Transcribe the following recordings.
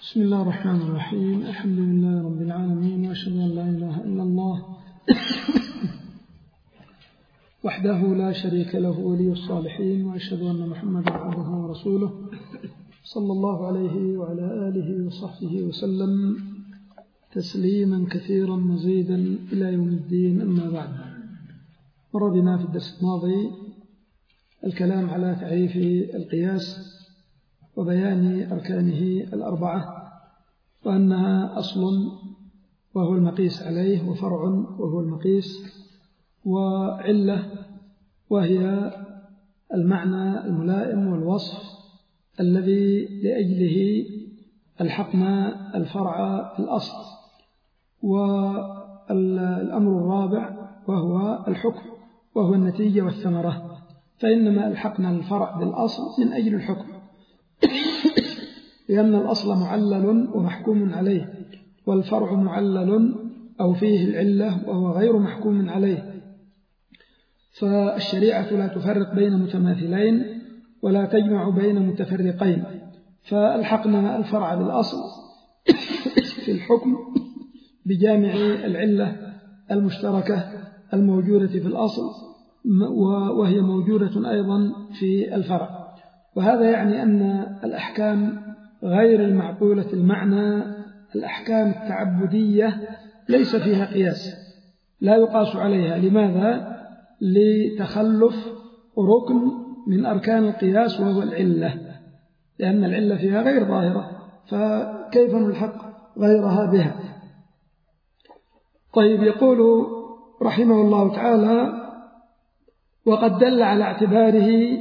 بسم الله الرحمن الرحيم. الحمد لله رب العالمين، وأشهد أن لا إله إلا الله وحده لا شريك له ولي الصالحين، وأشهد أن محمدا عبده ورسوله صلى الله عليه وعلى آله وصحبه وسلم تسليما كثيرا مزيدا إلى يوم الدين. أما بعد، مر بنا في الدرس الماضي الكلام على تعريف القياس وبيان أركانه الأربعة، وأنها أصل وهو المقيس عليه، وفرع وهو المقيس، وعلة وهي المعنى الملائم، والوصف الذي لأجله ألحقنا الفرع في الأصل، والأمر الرابع وهو الحكم وهو النتيجة والثمرة، فإنما ألحقنا الفرع بالأصل من أجل الحكم لأن الأصل معلل ومحكوم عليه، والفرع معلل أو فيه العلة وهو غير محكوم عليه. فالشريعة لا تفرق بين متماثلين ولا تجمع بين متفرقين، فألحقنا الفرع بالأصل في الحكم بجامع العلة المشتركة الموجودة في الأصل، وهي موجودة أيضا في الفرع. وهذا يعني أن الأحكام غير المعقولة المعنى، الأحكام التعبدية ليس فيها قياس، لا يقاس عليها. لماذا؟ لتخلف ركن من أركان القياس وهو العلة، لأن العلة فيها غير ظاهرة، فكيف نلحق غيرها بها؟ طيب، يقول رحمه الله تعالى: وقد دل على اعتباره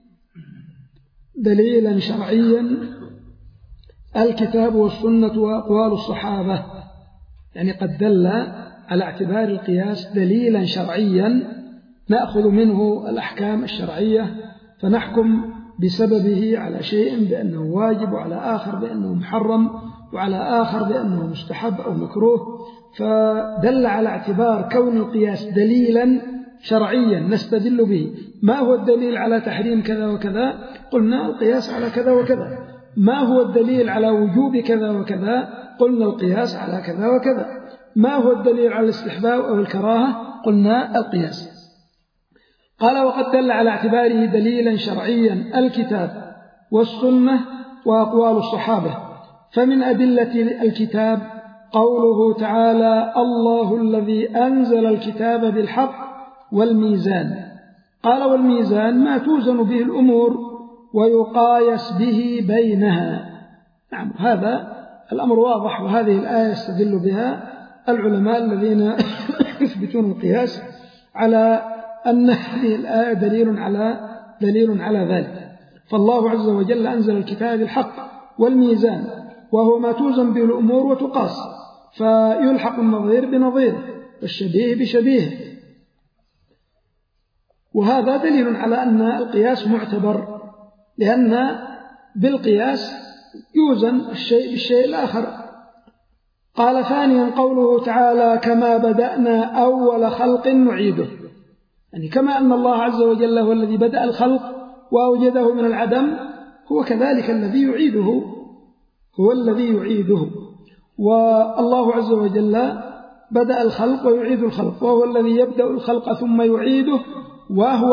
دليلا شرعيا الكتاب والسنة وأقوال الصحابة. يعني قد دل على اعتبار القياس دليلا شرعيا نأخذ منه الأحكام الشرعية، فنحكم بسببه على شيء بأنه واجب، وعلى آخر بأنه محرم، وعلى آخر بأنه مستحب أو مكروه. فدل على اعتبار كون القياس دليلا شرعيا نستدل به. ما هو الدليل على تحريم كذا وكذا؟ قلنا القياس على كذا وكذا. ما هو الدليل على وجوب كذا وكذا؟ قلنا القياس على كذا وكذا. ما هو الدليل على الاستحباب أو الكراهة؟ قلنا القياس. قال: وقد دل على اعتباره دليلا شرعيا الكتاب والسنة وأقوال الصحابة. فمن أدلة الكتاب قوله تعالى: الله الذي أنزل الكتاب بالحق والميزان. قال: والميزان ما توزن به الأمور ويقايس به بينها. نعم، هذا الأمر واضح، وهذه الآية يستدل بها العلماء الذين يثبتون القياس على أن هذه الآية دليل على ذلك. فالله عز وجل أنزل الكتاب بالحق والميزان، وهو ما توزن به الأمور وتقاس، فيلحق النظير بنظيره والشبيه بشبيه، وهذا دليل على أن القياس معتبر، لأن بالقياس يوزن الشيء بالشيء الآخر. قال: ثانيا قوله تعالى: كما بدأنا أول خلق نعيده. يعني كما أن الله عز وجل هو الذي بدأ الخلق وأوجده من العدم، هو كذلك الذي يعيده، هو الذي يعيده. والله عز وجل بدأ الخلق ويعيد الخلق، وهو الذي يبدأ الخلق ثم يعيده، وهو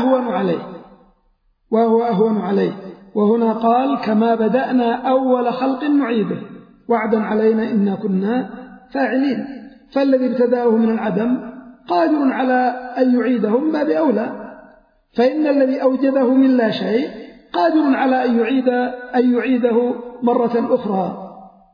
أهون عليه. وهنا قال: كما بدأنا أول خلق نعيده وعدا علينا إنا كنا فاعلين. فالذي ابتدأه من العدم قادر على أن يعيده من باب أولى، فإن الذي أوجده من لا شيء قادر على أن يعيده مرة أخرى.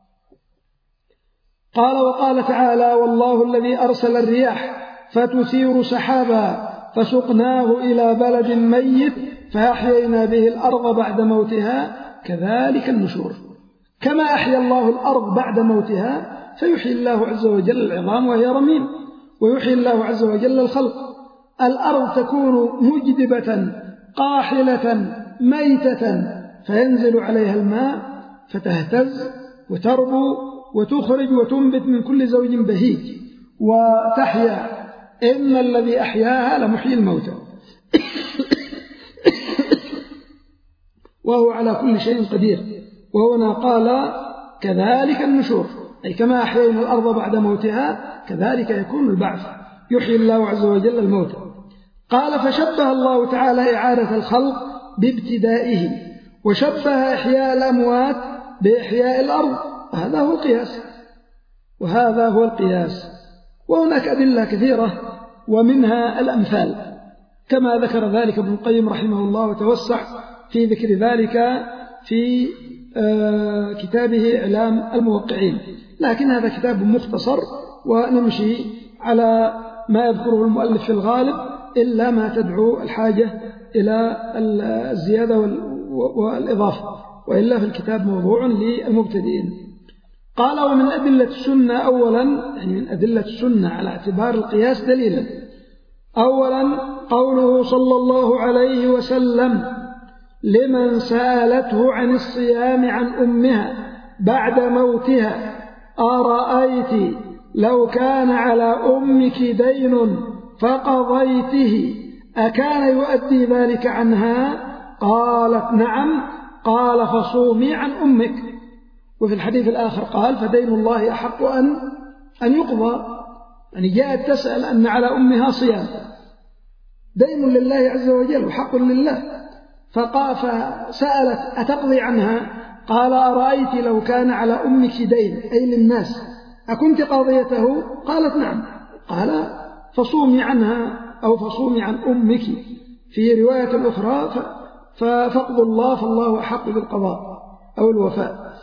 قال: وقال تعالى: والله الذي أرسل الرياح فتثير سحابا فسقناه إلى بلد ميت فأحيينا به الأرض بعد موتها كذلك النشور. كما أحيا الله الأرض بعد موتها فيحيي الله عز وجل العظام وهي رميم، ويحيي الله عز وجل الخلق. الأرض تكون مجدبة قاحلة ميتة، فينزل عليها الماء فتهتز وتربو وتخرج وتنبت من كل زوج بهيج وتحيا. إن الذي أحياها لمحيي الموتى وهو على كل شيء قدير. وهنا قال كذلك النشور، أي كما أحيينا الأرض بعد موتها كذلك يكون البعث، يحيي الله عز وجل الموتى. قال فشبه الله تعالى إعادة الخلق بابتدائه، وشبه إحياء الأموات بإحياء الأرض، هذا هو القياس، وهذا هو القياس. وهناك أدلة كثيرة ومنها الأمثال كما ذكر ذلك ابن القيم رحمه الله وتوسع في ذكر ذلك في كتابه إعلام الموقعين، لكن هذا كتاب مختصر ونمشي على ما يذكره المؤلف في الغالب إلا ما تدعو الحاجة إلى الزيادة والإضافة، وإلا في الكتاب موضوع للمبتدئين. قال ومن أدلة السنة أولا، يعني من أدلة السنة على اعتبار القياس دليلا، أولا قوله صلى الله عليه وسلم لمن سألته عن الصيام عن أمها بعد موتها أرأيت لو كان على أمك دين فقضيته أكان يؤدي ذلك عنها؟ قالت نعم. قال فصومي عن أمك. وفي الحديث الآخر قال فدين الله أحق أن يقضى، يعني جاءت تسأل أن على أمها صيام، دين لله عز وجل وحق لله، فسألت أتقضي عنها؟ قال أرأيت لو كان على أمك دين أي للناس أكنت قاضيته؟ قالت نعم. قال فصومي عنها أو فصومي عن أمك. في رواية أخرى فقض الله فالله أحق بالقضاء أو الوفاء.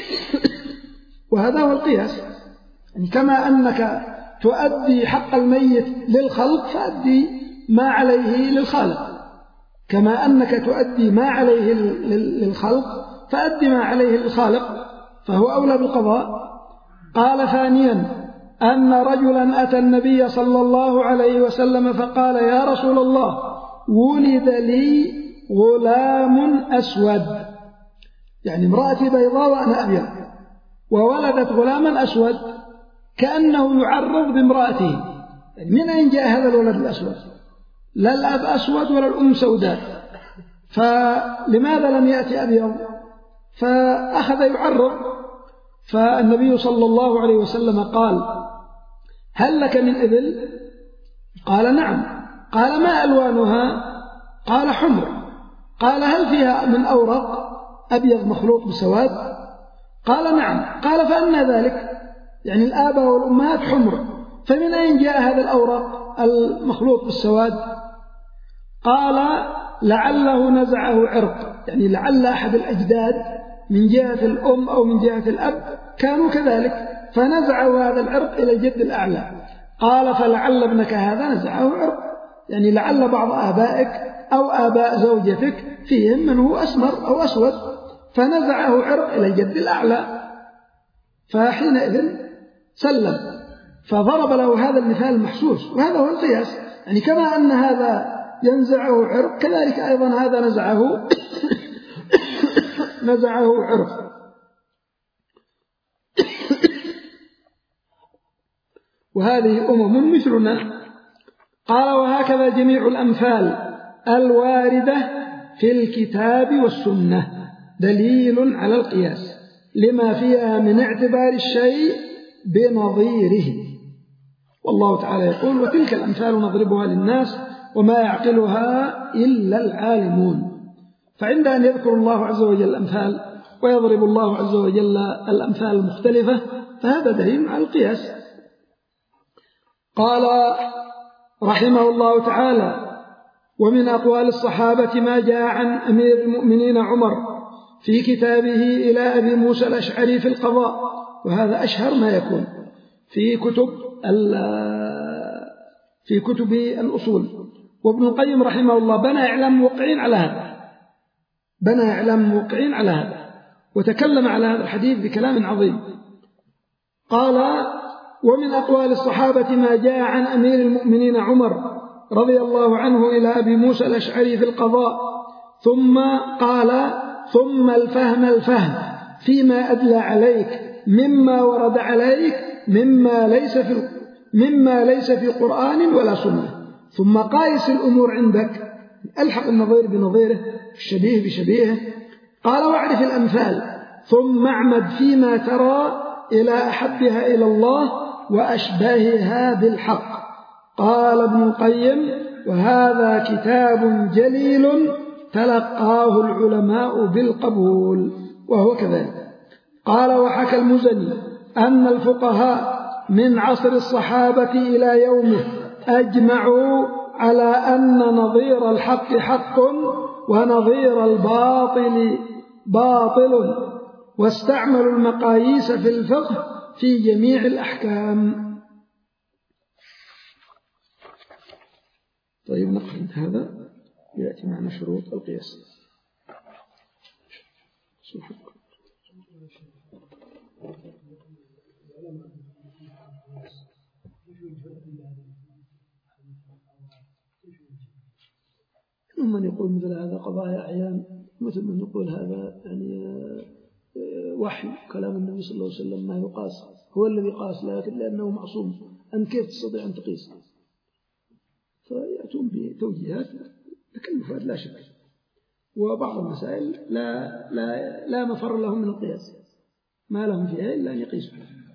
وهذا هو القياس، يعني كما أنك تؤدي حق الميت للخلق فأدي ما عليه للخالق، كما أنك تؤدي ما عليه للخلق فأدي ما عليه للخالق، فهو أولى بالقضاء. قال ثانيا أن رجلا أتى النبي صلى الله عليه وسلم فقال يا رسول الله ولد لي غلام أسود، يعني امرأتي بيضاء وأنا أبيض، وولدت غلاما أسود، كأنه يعرض بامرأته، يعني من أين جاء هذا الولد الأسود؟ لا الأب أسود ولا الأم سوداء، فلماذا لم يأتي أبيض؟ فأخذ يعرض، فالنبي صلى الله عليه وسلم قال هل لك من إبل؟ قال نعم. قال ما ألوانها؟ قال حمر. قال هل فيها من أورق أبيض مخلوط بسواد؟ قال نعم. قال فأنى ذلك؟ يعني الآباء والأمهات حمر، فمن أين جاء هذا الأورق المخلوط بالسواد؟ قال لعله نزعه عرق، يعني لعل أحد الأجداد من جهة الأم أو من جهة الأب كانوا كذلك فنزعوا هذا العرق إلى الجد الأعلى. قال فلعل ابنك هذا نزعه عرق، يعني لعل بعض آبائك أو آباء زوجتك فيهم من هو أسمر أو أسود فنزعه عرق إلى الجد الأعلى، فحينئذ سلم، فضرب له هذا المثال المحسوس، وهذا هو القياس، يعني كما أن هذا ينزعه عرق كذلك أيضا هذا نزعه عرق. وهذه أمم مثلنا. قال وهكذا جميع الأمثال الواردة في الكتاب والسنة دليل على القياس لما فيها من اعتبار الشيء بنظيره. والله تعالى يقول وتلك الأمثال نضربها للناس وما يعقلها إلا العالمون. فعند أن يذكر الله عز وجل الأمثال ويضرب الله عز وجل الأمثال المختلفة فهذا دليل على القياس. قال رحمه الله تعالى ومن أقوال الصحابة ما جاء عن أمير المؤمنين عمر في كتابه إلى أبي موسى الأشعري في القضاء، وهذا أشهر ما يكون في كتب الأصول. وابن القيم رحمه الله بنى إعلام موقعين على هذا وتكلم على هذا الحديث بكلام عظيم. قال ومن أقوال الصحابة ما جاء عن أمير المؤمنين عمر رضي الله عنه إلى أبي موسى الأشعري في القضاء، ثم قال ثم الفهم فيما أدلى عليك مما ورد عليك مما ليس في قرآن ولا سنة، ثم قايس الأمور عندك، ألحق النظير بنظيره الشبيه بشبيهه. قال واعرف الأمثال ثم اعمد فيما ترى إلى أحبها إلى الله وأشبهها بالحق. قال ابن القيم: وهذا كتاب جليل تلقاه العلماء بالقبول، وهو كذلك. قال: وحكى المزني أن الفقهاء من عصر الصحابة إلى يومه أجمعوا على أن نظير الحق حق ونظير الباطل باطل، واستعملوا المقاييس في الفقه في جميع الأحكام. طيب، نقل هذا يأتي معنا شروط القياس. من يقول مثل هذا قضايا أعيان، مثل من يقول هذا يعني وحي كلام النبي صلى الله عليه وسلم ما يقاس، هو الذي قاس لكن لأنه معصوم، أنت كيف تستطيع أن تقيس؟ فيأتون بتوجيهات تكلفات لا شك، وبعض المسائل لا مفر لهم من القياس، ما لهم فيها إلا أن يقيسوا.